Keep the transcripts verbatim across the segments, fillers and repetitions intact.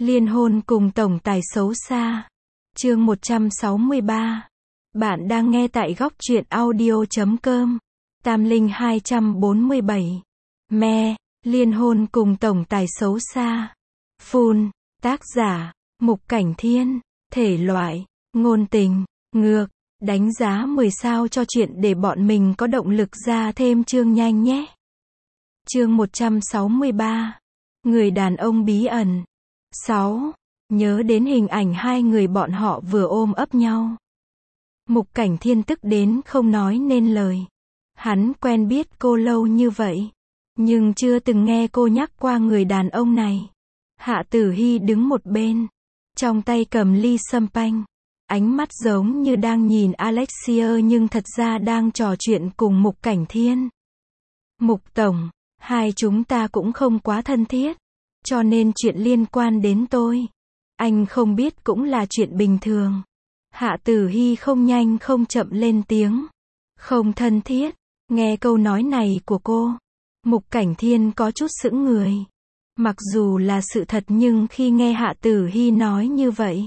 Liên hôn cùng tổng tài xấu xa. Chương một trăm sáu mươi ba. Bạn đang nghe tại góc truyện audio chấm com. Tam Linh hai trăm bốn mươi bảy. Me, liên hôn cùng tổng tài xấu xa. Full, tác giả, Mục Cảnh Thiên, thể loại, ngôn tình, ngược, đánh giá mười sao cho chuyện để bọn mình có động lực ra thêm chương nhanh nhé. Chương một trăm sáu mươi ba. Người đàn ông bí ẩn. sáu. Nhớ đến hình ảnh hai người bọn họ vừa ôm ấp nhau. Mục Cảnh Thiên tức đến không nói nên lời. Hắn quen biết cô lâu như vậy, nhưng chưa từng nghe cô nhắc qua người đàn ông này. Hạ Tử Hy đứng một bên, trong tay cầm ly champagne, ánh mắt giống như đang nhìn Alexia nhưng thật ra đang trò chuyện cùng Mục Cảnh Thiên. Mục Tổng, hai chúng ta cũng không quá thân thiết, cho nên chuyện liên quan đến tôi, anh không biết cũng là chuyện bình thường. Hạ Tử Hy không nhanh không chậm lên tiếng. Không thân thiết. Nghe câu nói này của cô, Mục Cảnh Thiên có chút sững người. Mặc dù là sự thật nhưng khi nghe Hạ Tử Hy nói như vậy,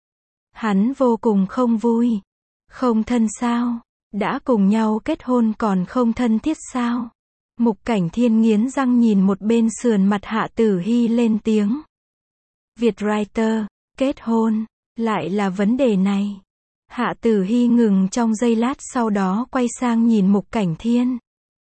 hắn vô cùng không vui. Không thân sao? Đã cùng nhau kết hôn còn không thân thiết sao? Mục Cảnh Thiên nghiến răng nhìn một bên sườn mặt Hạ Tử Hy lên tiếng. Vietwriter, kết hôn, lại là vấn đề này. Hạ Tử Hy ngừng trong giây lát sau đó quay sang nhìn Mục Cảnh Thiên.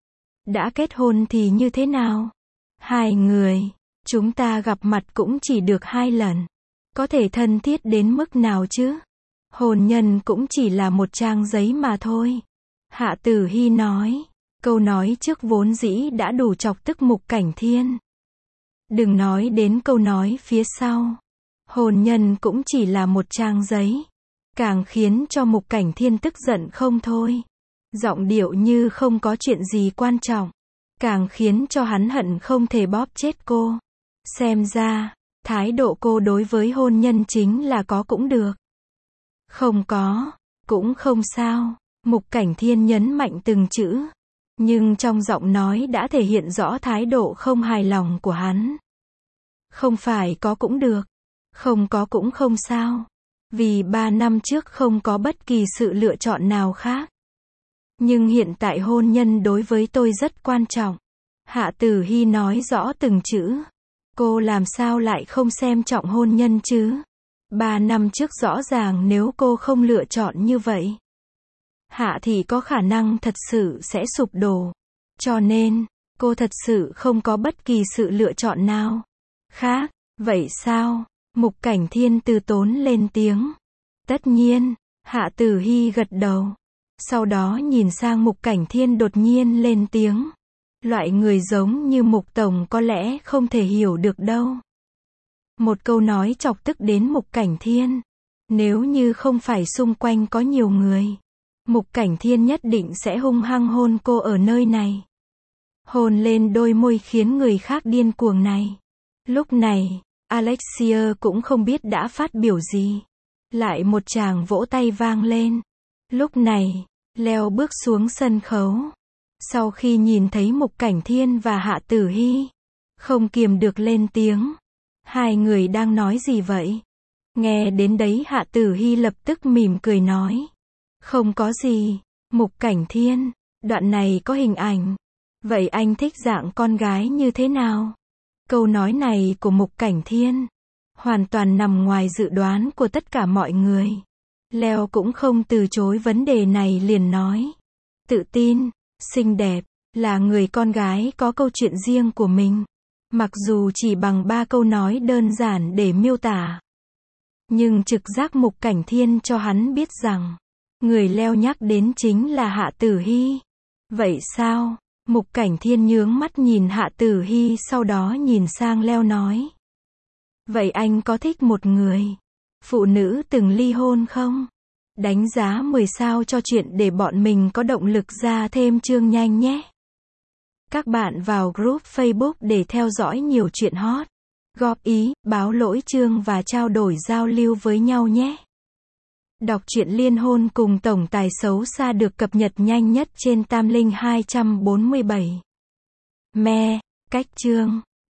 Đã kết hôn thì như thế nào? Hai người, chúng ta gặp mặt cũng chỉ được hai lần. Có thể thân thiết đến mức nào chứ? Hôn nhân cũng chỉ là một trang giấy mà thôi. Hạ Tử Hy nói. Câu nói trước vốn dĩ đã đủ chọc tức Mục Cảnh Thiên. Đừng nói đến câu nói phía sau. Hôn nhân cũng chỉ là một trang giấy. Càng khiến cho Mục Cảnh Thiên tức giận không thôi. Giọng điệu như không có chuyện gì quan trọng. Càng khiến cho hắn hận không thể bóp chết cô. Xem ra, thái độ cô đối với hôn nhân chính là có cũng được. Không có, cũng không sao. Mục Cảnh Thiên nhấn mạnh từng chữ. Nhưng trong giọng nói đã thể hiện rõ thái độ không hài lòng của hắn. Không phải có cũng được. Không có cũng không sao. Vì ba năm trước không có bất kỳ sự lựa chọn nào khác. Nhưng hiện tại hôn nhân đối với tôi rất quan trọng. Hạ Tử Hy nói rõ từng chữ. Cô làm sao lại không xem trọng hôn nhân chứ? Ba năm trước rõ ràng nếu cô không lựa chọn như vậy, Hạ thì có khả năng thật sự sẽ sụp đổ. Cho nên, cô thật sự không có bất kỳ sự lựa chọn nào khác. Vậy sao? Mục Cảnh Thiên từ tốn lên tiếng. Tất nhiên, Hạ Tử Hy gật đầu. Sau đó nhìn sang Mục Cảnh Thiên đột nhiên lên tiếng. Loại người giống như Mục Tổng có lẽ không thể hiểu được đâu. Một câu nói chọc tức đến Mục Cảnh Thiên. Nếu như không phải xung quanh có nhiều người, Mục Cảnh Thiên nhất định sẽ hung hăng hôn cô ở nơi này. Hôn lên đôi môi khiến người khác điên cuồng này. Lúc này, Alexia cũng không biết đã phát biểu gì. Lại một tràng vỗ tay vang lên. Lúc này, Leo bước xuống sân khấu. Sau khi nhìn thấy Mục Cảnh Thiên và Hạ Tử Hy, không kiềm được lên tiếng. Hai người đang nói gì vậy? Nghe đến đấy Hạ Tử Hy lập tức mỉm cười nói. Không có gì, Mục Cảnh Thiên, đoạn này có hình ảnh. Vậy anh thích dạng con gái như thế nào? Câu nói này của Mục Cảnh Thiên hoàn toàn nằm ngoài dự đoán của tất cả mọi người. Leo cũng không từ chối vấn đề này liền nói. Tự tin, xinh đẹp, là người con gái có câu chuyện riêng của mình. Mặc dù chỉ bằng ba câu nói đơn giản để miêu tả, nhưng trực giác Mục Cảnh Thiên cho hắn biết rằng người Leo nhắc đến chính là Hạ Tử Hy. Vậy sao? Mục Cảnh Thiên nhướng mắt nhìn Hạ Tử Hy sau đó nhìn sang Leo nói. Vậy anh có thích một người phụ nữ từng ly hôn không? Đánh giá mười sao cho chuyện để bọn mình có động lực ra thêm chương nhanh nhé. Các bạn vào group Facebook để theo dõi nhiều chuyện hot, góp ý, báo lỗi chương và trao đổi giao lưu với nhau nhé. Đọc truyện liên hôn cùng tổng tài xấu xa được cập nhật nhanh nhất trên Tam Linh hai trăm bốn mươi bảy. Me, cách chương.